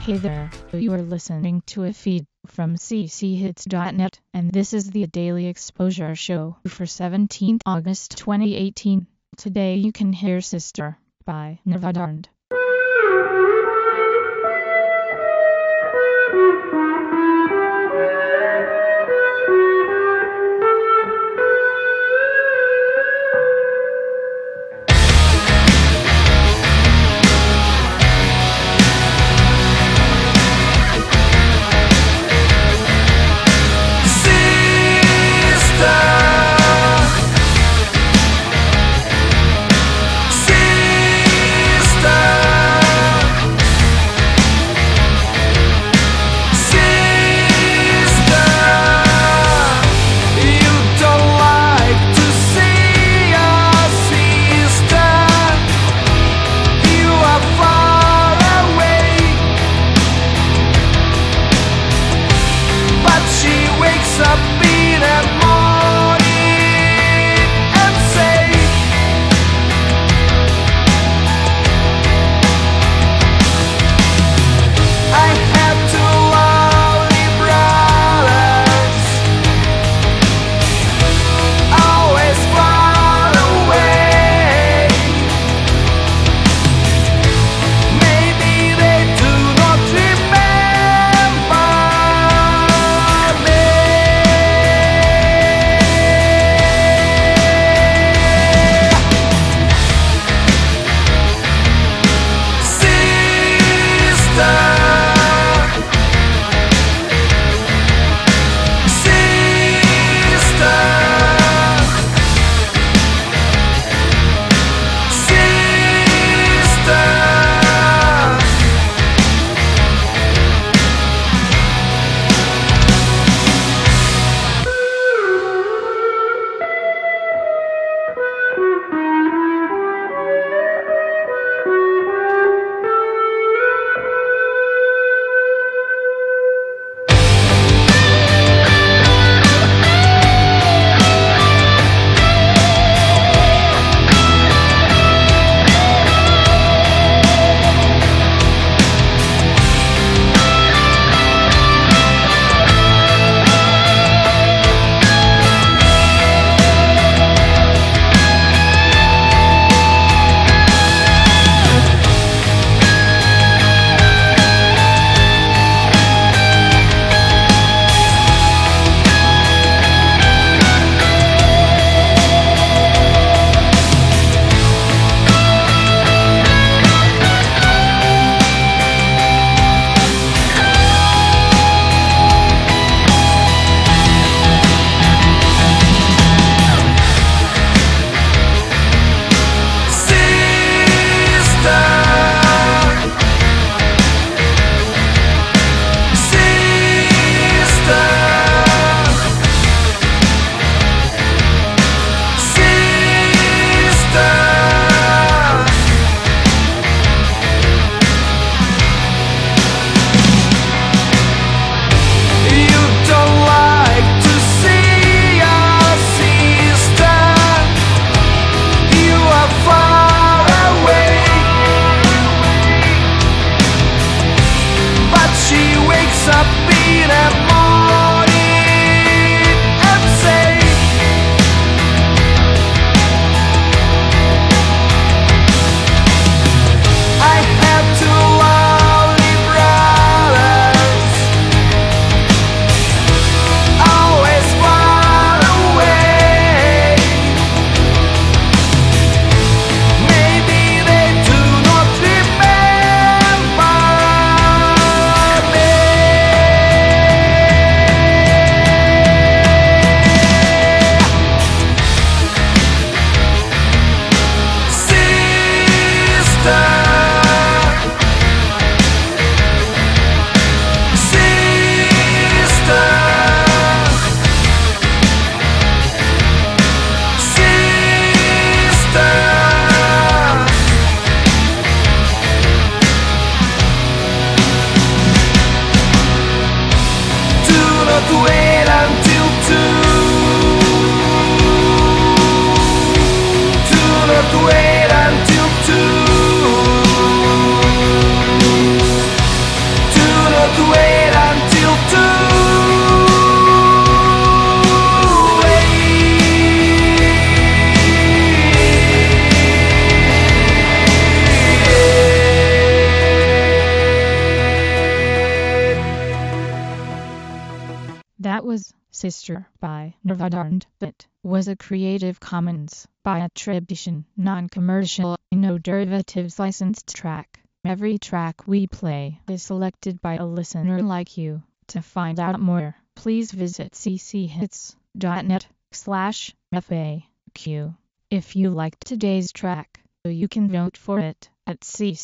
Hey there, you are listening to a feed from cchits.net, and this is the Daily Exposure Show for 17th August 2018. Today you can hear Sister by Nevadand. Sister Sister by Nirvadarnd. It was a Creative Commons by attribution, non-commercial, no derivatives licensed track. Every track we play is selected by a listener like you. To find out more, please visit cchits.net/FAQ. If you liked today's track, you can vote for it at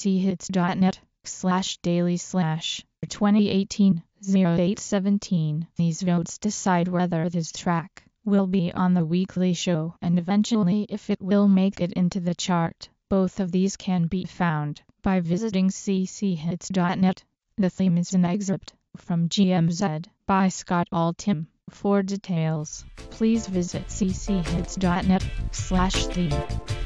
cchits.net/daily/2018-0817. These votes decide whether this track will be on the weekly show and eventually if it will make it into the chart. Both of these can be found by visiting cchits.net. The theme is an excerpt from GMZ by Scott Altham. For details, please visit cchits.net/theme.